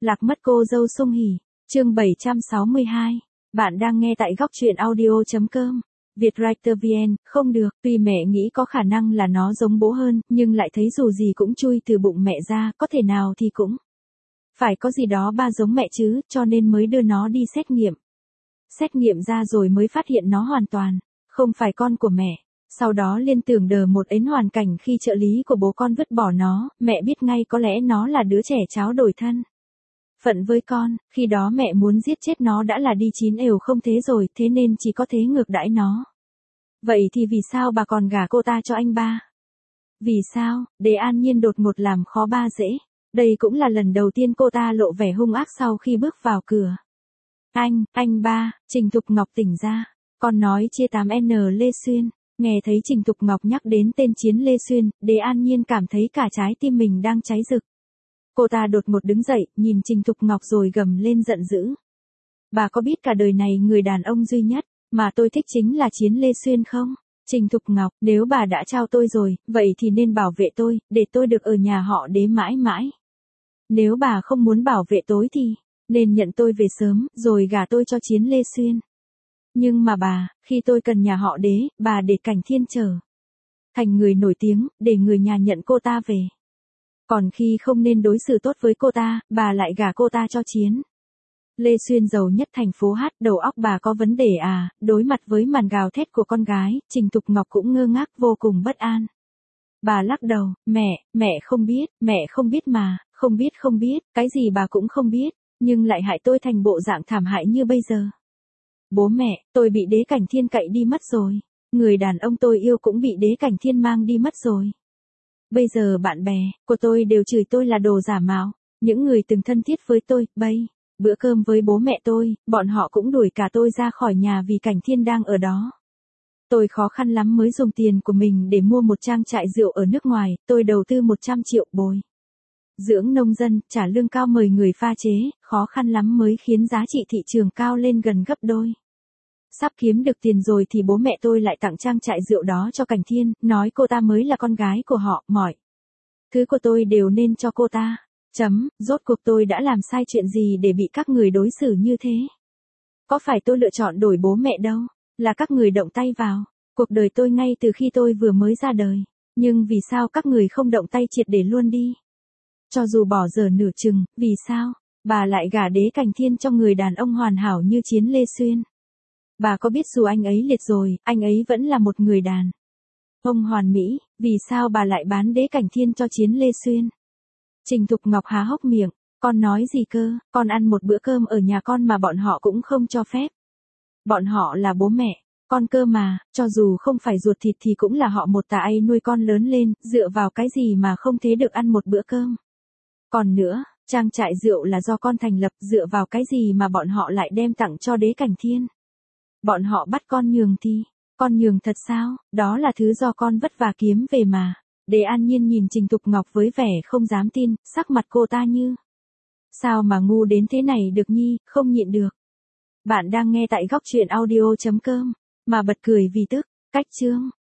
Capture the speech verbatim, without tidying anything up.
Lạc mất cô dâu Sung Hỉ, chương bảy trăm sáu mươi hai. Bạn đang nghe tại góc truyện audio.com. Vietwriter vê en, không được, tuy mẹ nghĩ có khả năng là nó giống bố hơn, nhưng lại thấy dù gì cũng chui từ bụng mẹ ra, có thể nào thì cũng phải có gì đó ba giống mẹ chứ, cho nên mới đưa nó đi xét nghiệm. Xét nghiệm ra rồi mới phát hiện nó hoàn toàn không phải con của mẹ. Sau đó liên tưởng đờ một đến hoàn cảnh khi trợ lý của bố con vứt bỏ nó, mẹ biết ngay có lẽ nó là đứa trẻ cháo đổi thân phận với con, khi đó mẹ muốn giết chết nó đã là đi chín ều không thế rồi, thế nên chỉ có thế ngược đãi nó. Vậy thì vì sao bà còn gả cô ta cho anh ba? Vì sao? Để An Nhiên đột ngột làm khó ba dễ. Đây cũng là lần đầu tiên cô ta lộ vẻ hung ác sau khi bước vào cửa. Anh, anh ba, Trình Thục Ngọc tỉnh ra. Con nói chia tám N Lê Xuyên. Nghe thấy Trình Thục Ngọc nhắc đến tên Chiến Lê Xuyên, Đế An Nhiên cảm thấy cả trái tim mình đang cháy rực. Cô ta đột ngột đứng dậy, nhìn Trình Thục Ngọc rồi gầm lên giận dữ. Bà có biết cả đời này người đàn ông duy nhất mà tôi thích chính là Chiến Lê Xuyên không? Trình Thục Ngọc, nếu bà đã trao tôi rồi, vậy thì nên bảo vệ tôi, để tôi được ở nhà họ Đế mãi mãi. Nếu bà không muốn bảo vệ tôi thì nên nhận tôi về sớm, rồi gả tôi cho Chiến Lê Xuyên. Nhưng mà bà, khi tôi cần nhà họ Đế, bà để Cảnh Thiên trở thành người nổi tiếng, để người nhà nhận cô ta về. Còn khi không nên đối xử tốt với cô ta, bà lại gả cô ta cho Chiến Lê Xuyên giàu nhất thành phố hát, đầu óc bà có vấn đề à? Đối mặt với màn gào thét của con gái, Trình Thục Ngọc cũng ngơ ngác vô cùng bất an. Bà lắc đầu, mẹ, mẹ không biết, mẹ không biết mà, không biết không biết, cái gì bà cũng không biết, nhưng lại hại tôi thành bộ dạng thảm hại như bây giờ. Bố mẹ, tôi bị Đế Cảnh Thiên cậy đi mất rồi. Người đàn ông tôi yêu cũng bị Đế Cảnh Thiên mang đi mất rồi. Bây giờ bạn bè của tôi đều chửi tôi là đồ giả mạo. Những người từng thân thiết với tôi, bây bữa cơm với bố mẹ tôi, bọn họ cũng đuổi cả tôi ra khỏi nhà vì Cảnh Thiên đang ở đó. Tôi khó khăn lắm mới dùng tiền của mình để mua một trang trại rượu ở nước ngoài, tôi đầu tư một trăm triệu bồi dưỡng nông dân, trả lương cao mời người pha chế, khó khăn lắm mới khiến giá trị thị trường cao lên gần gấp đôi. Sắp kiếm được tiền rồi thì bố mẹ tôi lại tặng trang trại rượu đó cho Cảnh Thiên, nói cô ta mới là con gái của họ, mọi thứ của tôi đều nên cho cô ta. Chấm, rốt cuộc tôi đã làm sai chuyện gì để bị các người đối xử như thế? Có phải tôi lựa chọn đổi bố mẹ đâu, là các người động tay vào cuộc đời tôi ngay từ khi tôi vừa mới ra đời. Nhưng vì sao các người không động tay triệt để luôn đi? Cho dù bỏ dở nửa chừng, vì sao bà lại gả Đế Cảnh Thiên cho người đàn ông hoàn hảo như Chiến Lê Xuyên? Bà có biết dù anh ấy liệt rồi, anh ấy vẫn là một người đàn ông hoàn mỹ, vì sao bà lại bán Đế Cảnh Thiên cho Chiến Lê Xuyên? Trình Thục Ngọc há hốc miệng, con nói gì cơ, con ăn một bữa cơm ở nhà con mà bọn họ cũng không cho phép. Bọn họ là bố mẹ con cơ mà, cho dù không phải ruột thịt thì cũng là họ một tà ai nuôi con lớn lên, dựa vào cái gì mà không thế được ăn một bữa cơm. Còn nữa, trang trại rượu là do con thành lập, dựa vào cái gì mà bọn họ lại đem tặng cho Đế Cảnh Thiên? Bọn họ bắt con nhường thì, con nhường thật sao? Đó là thứ do con vất vả kiếm về mà. Đế An Nhiên nhìn Trình Thục Ngọc với vẻ không dám tin, sắc mặt cô ta như sao mà ngu đến thế này được nhi, không nhịn được. Bạn đang nghe tại góc truyện audio.com, mà bật cười vì tức, cách chương.